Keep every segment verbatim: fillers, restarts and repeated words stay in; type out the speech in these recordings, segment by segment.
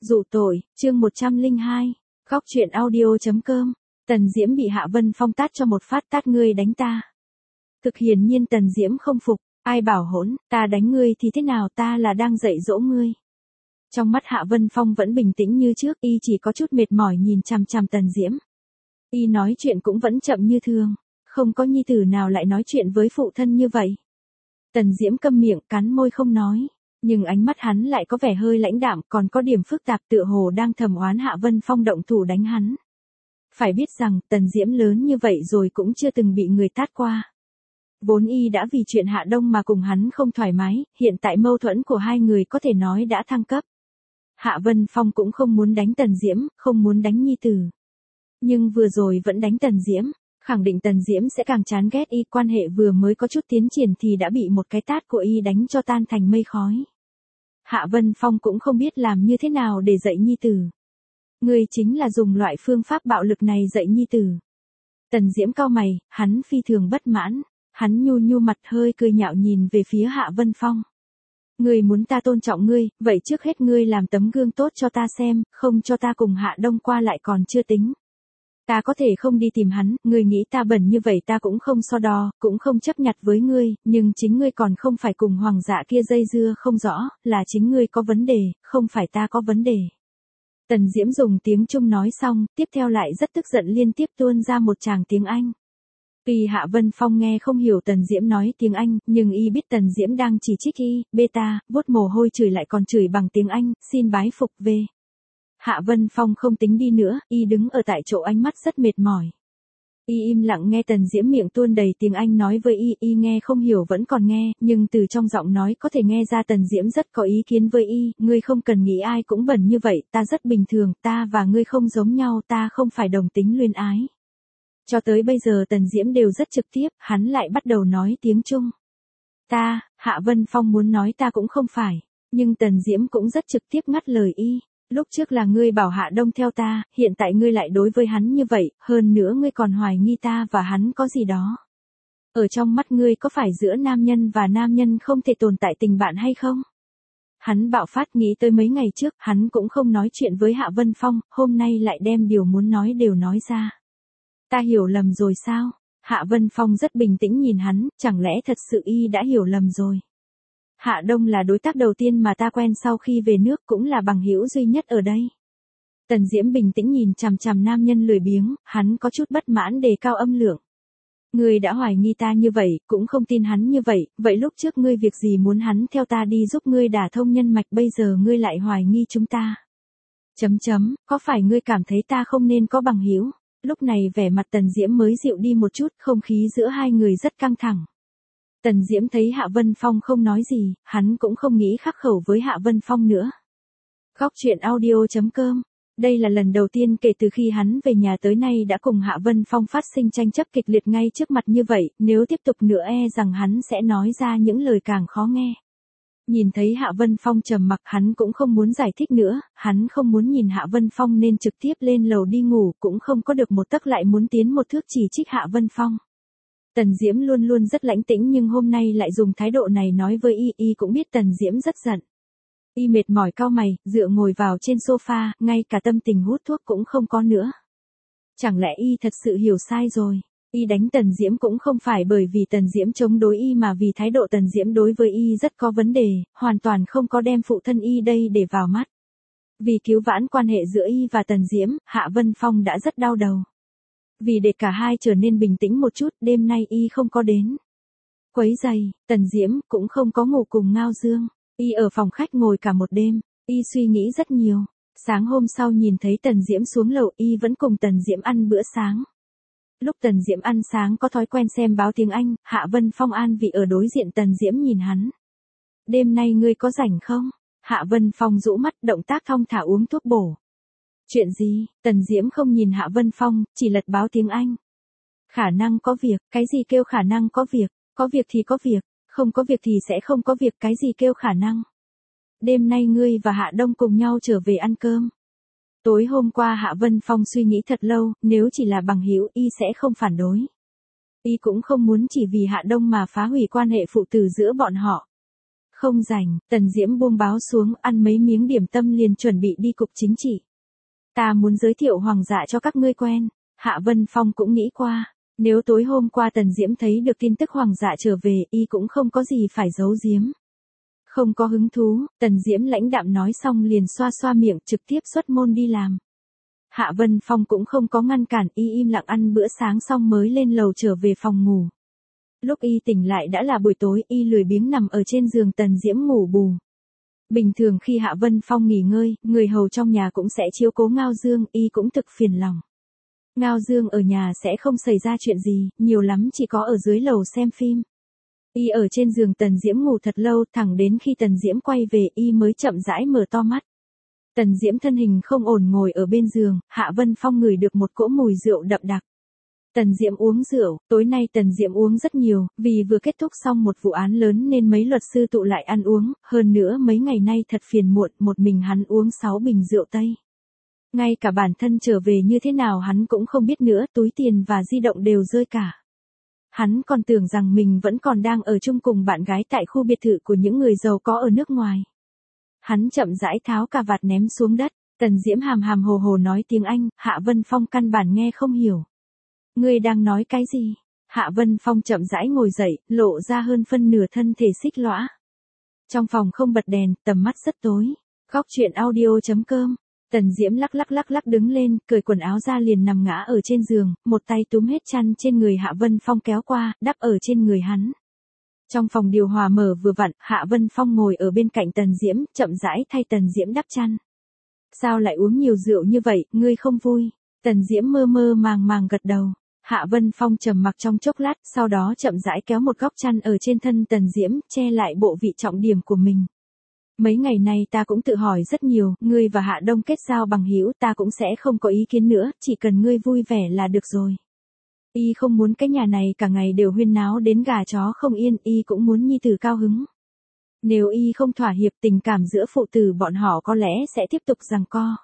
Dụ tội, chương một trăm lẻ hai, Góc truyện audio.com, Tần Diễm bị Hạ Vân Phong tát cho một phát tát ngươi đánh ta. Thực hiển nhiên Tần Diễm không phục, ai bảo hỗn, ta đánh ngươi thì thế nào, ta là đang dạy dỗ ngươi. Trong mắt Hạ Vân Phong vẫn bình tĩnh như trước, y chỉ có chút mệt mỏi nhìn chằm chằm Tần Diễm. Y nói chuyện cũng vẫn chậm như thường, không có nhi tử nào lại nói chuyện với phụ thân như vậy. Tần Diễm câm miệng cắn môi không nói, nhưng ánh mắt hắn lại có vẻ hơi lãnh đạm, còn có điểm phức tạp, tựa hồ đang thầm oán Hạ Vân Phong động thủ đánh hắn. Phải biết rằng, Tần Diễm lớn như vậy rồi cũng chưa từng bị người tát qua. Vốn y đã vì chuyện Hạ Đông mà cùng hắn không thoải mái, hiện tại mâu thuẫn của hai người có thể nói đã thăng cấp. Hạ Vân Phong cũng không muốn đánh Tần Diễm, không muốn đánh nhi tử. Nhưng vừa rồi vẫn đánh Tần Diễm, khẳng định Tần Diễm sẽ càng chán ghét y, quan hệ vừa mới có chút tiến triển thì đã bị một cái tát của y đánh cho tan thành mây khói. Hạ Vân Phong cũng không biết làm như thế nào để dạy nhi tử. Người chính là dùng loại phương pháp bạo lực này dạy nhi tử. Tần Diễm cau mày, hắn phi thường bất mãn, hắn nhu nhu mặt hơi cười nhạo nhìn về phía Hạ Vân Phong. Ngươi muốn ta tôn trọng ngươi, vậy trước hết ngươi làm tấm gương tốt cho ta xem, không cho ta cùng Hạ Đông qua lại còn chưa tính. Ta có thể không đi tìm hắn, ngươi nghĩ ta bẩn như vậy ta cũng không so đo, cũng không chấp nhặt với ngươi, nhưng chính ngươi còn không phải cùng hoàng dạ kia dây dưa không rõ, là chính ngươi có vấn đề, không phải ta có vấn đề. Tần Diễm dùng tiếng Trung nói xong, tiếp theo lại rất tức giận liên tiếp tuôn ra một tràng tiếng Anh. Tuy Hạ Vân Phong nghe không hiểu Tần Diễm nói tiếng Anh, nhưng y biết Tần Diễm đang chỉ trích y, beta, vuốt mồ hôi chửi lại còn chửi bằng tiếng Anh, xin bái phục về. Hạ Vân Phong không tính đi nữa, y đứng ở tại chỗ ánh mắt rất mệt mỏi. Y im lặng nghe Tần Diễm miệng tuôn đầy tiếng Anh nói với y, y nghe không hiểu vẫn còn nghe, nhưng từ trong giọng nói có thể nghe ra Tần Diễm rất có ý kiến với y, ngươi không cần nghĩ ai cũng bẩn như vậy, ta rất bình thường, ta và ngươi không giống nhau, ta không phải đồng tính luyến ái. Cho tới bây giờ Tần Diễm đều rất trực tiếp, hắn lại bắt đầu nói tiếng Trung. Ta, Hạ Vân Phong muốn nói ta cũng không phải, nhưng Tần Diễm cũng rất trực tiếp ngắt lời y. Lúc trước là ngươi bảo Hạ Đông theo ta, hiện tại ngươi lại đối với hắn như vậy, hơn nữa ngươi còn hoài nghi ta và hắn có gì đó. Ở trong mắt ngươi có phải giữa nam nhân và nam nhân không thể tồn tại tình bạn hay không? Hắn bạo phát nghĩ tới mấy ngày trước, hắn cũng không nói chuyện với Hạ Vân Phong, hôm nay lại đem điều muốn nói đều nói ra. Ta hiểu lầm rồi sao? Hạ Vân Phong rất bình tĩnh nhìn hắn, chẳng lẽ thật sự y đã hiểu lầm rồi? Hạ Đông là đối tác đầu tiên mà ta quen sau khi về nước, cũng là bằng hữu duy nhất ở đây. Tần Diễm bình tĩnh nhìn chằm chằm nam nhân lười biếng, hắn có chút bất mãn đề cao âm lượng. Ngươi đã hoài nghi ta như vậy, cũng không tin hắn như vậy, vậy lúc trước ngươi việc gì muốn hắn theo ta đi giúp ngươi đả thông nhân mạch, bây giờ ngươi lại hoài nghi chúng ta. Chấm chấm, có phải ngươi cảm thấy ta không nên có bằng hữu? Lúc này vẻ mặt Tần Diễm mới dịu đi một chút, không khí giữa hai người rất căng thẳng. Tần Diễm thấy Hạ Vân Phong không nói gì, hắn cũng không nghĩ khắc khẩu với Hạ Vân Phong nữa. Góc truyện audio.com, đây là lần đầu tiên kể từ khi hắn về nhà tới nay đã cùng Hạ Vân Phong phát sinh tranh chấp kịch liệt ngay trước mặt như vậy, nếu tiếp tục nữa e rằng hắn sẽ nói ra những lời càng khó nghe. Nhìn thấy Hạ Vân Phong trầm mặc, hắn cũng không muốn giải thích nữa, hắn không muốn nhìn Hạ Vân Phong nên trực tiếp lên lầu đi ngủ, cũng không có được một tấc lại muốn tiến một thước chỉ trích Hạ Vân Phong. Tần Diễm luôn luôn rất lãnh tĩnh nhưng hôm nay lại dùng thái độ này nói với y, y cũng biết Tần Diễm rất giận. Y mệt mỏi cau mày, dựa ngồi vào trên sofa, ngay cả tâm tình hút thuốc cũng không có nữa. Chẳng lẽ y thật sự hiểu sai rồi? Y đánh Tần Diễm cũng không phải bởi vì Tần Diễm chống đối y mà vì thái độ Tần Diễm đối với y rất có vấn đề, hoàn toàn không có đem phụ thân y đây để vào mắt. Vì cứu vãn quan hệ giữa y và Tần Diễm, Hạ Vân Phong đã rất đau đầu. Vì để cả hai trở nên bình tĩnh một chút, đêm nay y không có đến quấy giày, Tần Diễm cũng không có ngủ cùng Ngao Dương. Y ở phòng khách ngồi cả một đêm, y suy nghĩ rất nhiều. Sáng hôm sau nhìn thấy Tần Diễm xuống lầu, y vẫn cùng Tần Diễm ăn bữa sáng. Lúc Tần Diễm ăn sáng có thói quen xem báo tiếng Anh, Hạ Vân Phong an vị ở đối diện Tần Diễm nhìn hắn. Đêm nay ngươi có rảnh không? Hạ Vân Phong rũ mắt, động tác thong thả uống thuốc bổ. Chuyện gì? Tần Diễm không nhìn Hạ Vân Phong, chỉ lật báo tiếng Anh. Khả năng có việc, cái gì kêu khả năng có việc? Có việc thì có việc, không có việc thì sẽ không có việc, cái gì kêu khả năng? Đêm nay ngươi và Hạ Đông cùng nhau trở về ăn cơm. Tối hôm qua Hạ Vân Phong suy nghĩ thật lâu, nếu chỉ là bằng hữu y sẽ không phản đối. Y cũng không muốn chỉ vì Hạ Đông mà phá hủy quan hệ phụ tử giữa bọn họ. Không rảnh, Tần Diễm buông báo xuống, ăn mấy miếng điểm tâm liền chuẩn bị đi cục chính trị. Ta muốn giới thiệu Hoàng dạ cho các ngươi quen. Hạ Vân Phong cũng nghĩ qua, nếu tối hôm qua Tần Diễm thấy được tin tức Hoàng dạ trở về, y cũng không có gì phải giấu giếm. Không có hứng thú, Tần Diễm lãnh đạm nói xong liền xoa xoa miệng trực tiếp xuất môn đi làm. Hạ Vân Phong cũng không có ngăn cản, y im lặng ăn bữa sáng xong mới lên lầu trở về phòng ngủ. Lúc y tỉnh lại đã là buổi tối, y lười biếng nằm ở trên giường Tần Diễm ngủ bù. Bình thường khi Hạ Vân Phong nghỉ ngơi, người hầu trong nhà cũng sẽ chiếu cố Ngao Dương, y cũng thực phiền lòng. Ngao Dương ở nhà sẽ không xảy ra chuyện gì, nhiều lắm chỉ có ở dưới lầu xem phim. Y ở trên giường Tần Diễm ngủ thật lâu, thẳng đến khi Tần Diễm quay về y mới chậm rãi mở to mắt. Tần Diễm thân hình không ổn ngồi ở bên giường, Hạ Vân Phong ngửi được một cỗ mùi rượu đậm đặc. Tần Diễm uống rượu, tối nay Tần Diễm uống rất nhiều, vì vừa kết thúc xong một vụ án lớn nên mấy luật sư tụ lại ăn uống, hơn nữa mấy ngày nay thật phiền muộn, một mình hắn uống sáu bình rượu Tây. Ngay cả bản thân trở về như thế nào hắn cũng không biết nữa, túi tiền và di động đều rơi cả. Hắn còn tưởng rằng mình vẫn còn đang ở chung cùng bạn gái tại khu biệt thự của những người giàu có ở nước ngoài. Hắn chậm rãi tháo cà vạt ném xuống đất, Tần Diễm hàm hàm hồ hồ nói tiếng Anh, Hạ Vân Phong căn bản nghe không hiểu. Ngươi đang nói cái gì? Hạ Vân Phong chậm rãi ngồi dậy, lộ ra hơn phân nửa thân thể xích lõa. Trong phòng không bật đèn, tầm mắt rất tối. Góc truyện audio chấm com. Tần Diễm lắc lắc lắc lắc đứng lên, cởi quần áo ra liền nằm ngã ở trên giường, một tay túm hết chăn trên người Hạ Vân Phong kéo qua, đắp ở trên người hắn. Trong phòng điều hòa mở vừa vặn, Hạ Vân Phong ngồi ở bên cạnh Tần Diễm, chậm rãi thay Tần Diễm đắp chăn. Sao lại uống nhiều rượu như vậy, ngươi không vui? Tần Diễm mơ mơ màng màng gật đầu. Hạ Vân Phong trầm mặc trong chốc lát, sau đó chậm rãi kéo một góc chăn ở trên thân Tần Diễm, che lại bộ vị trọng điểm của mình. Mấy ngày nay ta cũng tự hỏi rất nhiều, ngươi và Hạ Đông kết giao bằng hữu, ta cũng sẽ không có ý kiến nữa, chỉ cần ngươi vui vẻ là được rồi. Y không muốn cái nhà này cả ngày đều huyên náo đến gà chó không yên, y cũng muốn nhi tử cao hứng. Nếu y không thỏa hiệp, tình cảm giữa phụ tử bọn họ có lẽ sẽ tiếp tục giằng co.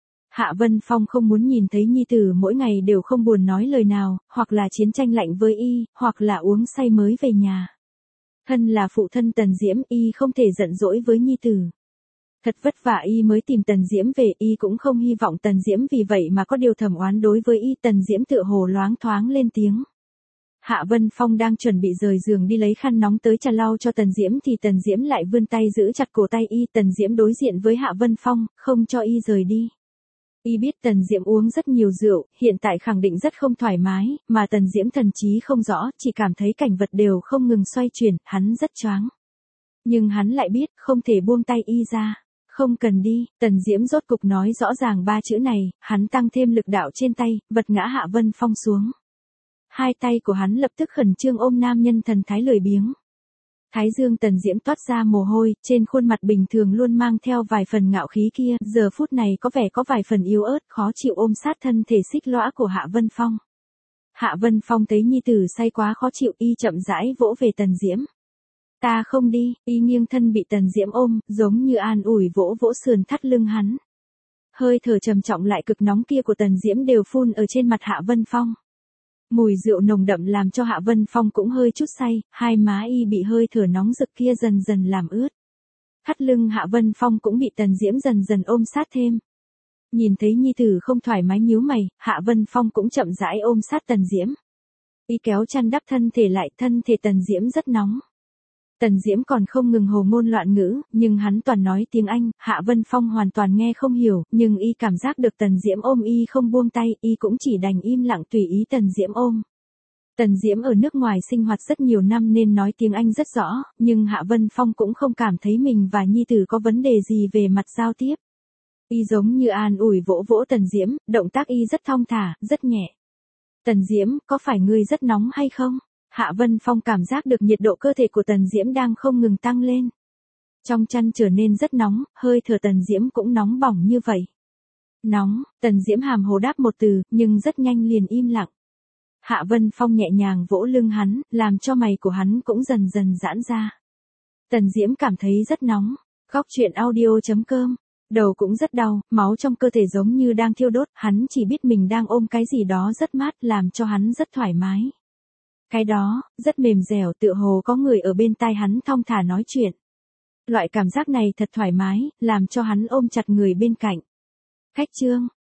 Hạ Vân Phong không muốn nhìn thấy nhi tử mỗi ngày đều không buồn nói lời nào, hoặc là chiến tranh lạnh với y, hoặc là uống say mới về nhà. Thân là phụ thân Tần Diễm, y không thể giận dỗi với nhi tử. Thật vất vả y mới tìm Tần Diễm về, y cũng không hy vọng Tần Diễm vì vậy mà có điều thẩm oán đối với y. Tần Diễm tựa hồ loáng thoáng lên tiếng. Hạ Vân Phong đang chuẩn bị rời giường đi lấy khăn nóng tới trà lau cho Tần Diễm thì Tần Diễm lại vươn tay giữ chặt cổ tay y. Tần Diễm đối diện với Hạ Vân Phong, không cho y rời đi. Y biết Tần Diễm uống rất nhiều rượu, hiện tại khẳng định rất không thoải mái, mà Tần Diễm thần trí không rõ, chỉ cảm thấy cảnh vật đều không ngừng xoay chuyển, hắn rất choáng. Nhưng hắn lại biết, không thể buông tay y ra. Không cần đi, Tần Diễm rốt cục nói rõ ràng ba chữ này, hắn tăng thêm lực đạo trên tay, vật ngã Hạ Vân Phong xuống. Hai tay của hắn lập tức khẩn trương ôm nam nhân thần thái lười biếng. Thái dương Tần Diễm toát ra mồ hôi, trên khuôn mặt bình thường luôn mang theo vài phần ngạo khí kia, giờ phút này có vẻ có vài phần yếu ớt, khó chịu ôm sát thân thể xích lõa của Hạ Vân Phong. Hạ Vân Phong thấy nhi tử say quá khó chịu, y chậm rãi vỗ về Tần Diễm. Ta không đi, y nghiêng thân bị Tần Diễm ôm, giống như an ủi vỗ vỗ sườn thắt lưng hắn. Hơi thở trầm trọng lại cực nóng kia của Tần Diễm đều phun ở trên mặt Hạ Vân Phong. Mùi rượu nồng đậm làm cho Hạ Vân Phong cũng hơi chút say, hai má y bị hơi thở nóng rực kia dần dần làm ướt. Thắt lưng Hạ Vân Phong cũng bị Tần Diễm dần dần ôm sát thêm. Nhìn thấy nhi tử không thoải mái nhíu mày, Hạ Vân Phong cũng chậm rãi ôm sát Tần Diễm. Y kéo chăn đắp thân thể lại, thân thể Tần Diễm rất nóng. Tần Diễm còn không ngừng hồ ngôn loạn ngữ, nhưng hắn toàn nói tiếng Anh, Hạ Vân Phong hoàn toàn nghe không hiểu, nhưng y cảm giác được Tần Diễm ôm y không buông tay, y cũng chỉ đành im lặng tùy ý Tần Diễm ôm. Tần Diễm ở nước ngoài sinh hoạt rất nhiều năm nên nói tiếng Anh rất rõ, nhưng Hạ Vân Phong cũng không cảm thấy mình và nhi tử có vấn đề gì về mặt giao tiếp. Y giống như an ủi vỗ vỗ Tần Diễm, động tác y rất thong thả, rất nhẹ. Tần Diễm, có phải ngươi rất nóng hay không? Hạ Vân Phong cảm giác được nhiệt độ cơ thể của Tần Diễm đang không ngừng tăng lên. Trong chăn trở nên rất nóng, hơi thở Tần Diễm cũng nóng bỏng như vậy. Nóng, Tần Diễm hàm hồ đáp một từ, nhưng rất nhanh liền im lặng. Hạ Vân Phong nhẹ nhàng vỗ lưng hắn, làm cho mày của hắn cũng dần dần giãn ra. Tần Diễm cảm thấy rất nóng. Góc truyện audio chấm com. Đầu cũng rất đau, máu trong cơ thể giống như đang thiêu đốt, hắn chỉ biết mình đang ôm cái gì đó rất mát làm cho hắn rất thoải mái. Cái đó, rất mềm dẻo tựa hồ có người ở bên tai hắn thong thả nói chuyện. Loại cảm giác này thật thoải mái, làm cho hắn ôm chặt người bên cạnh. Khách trương,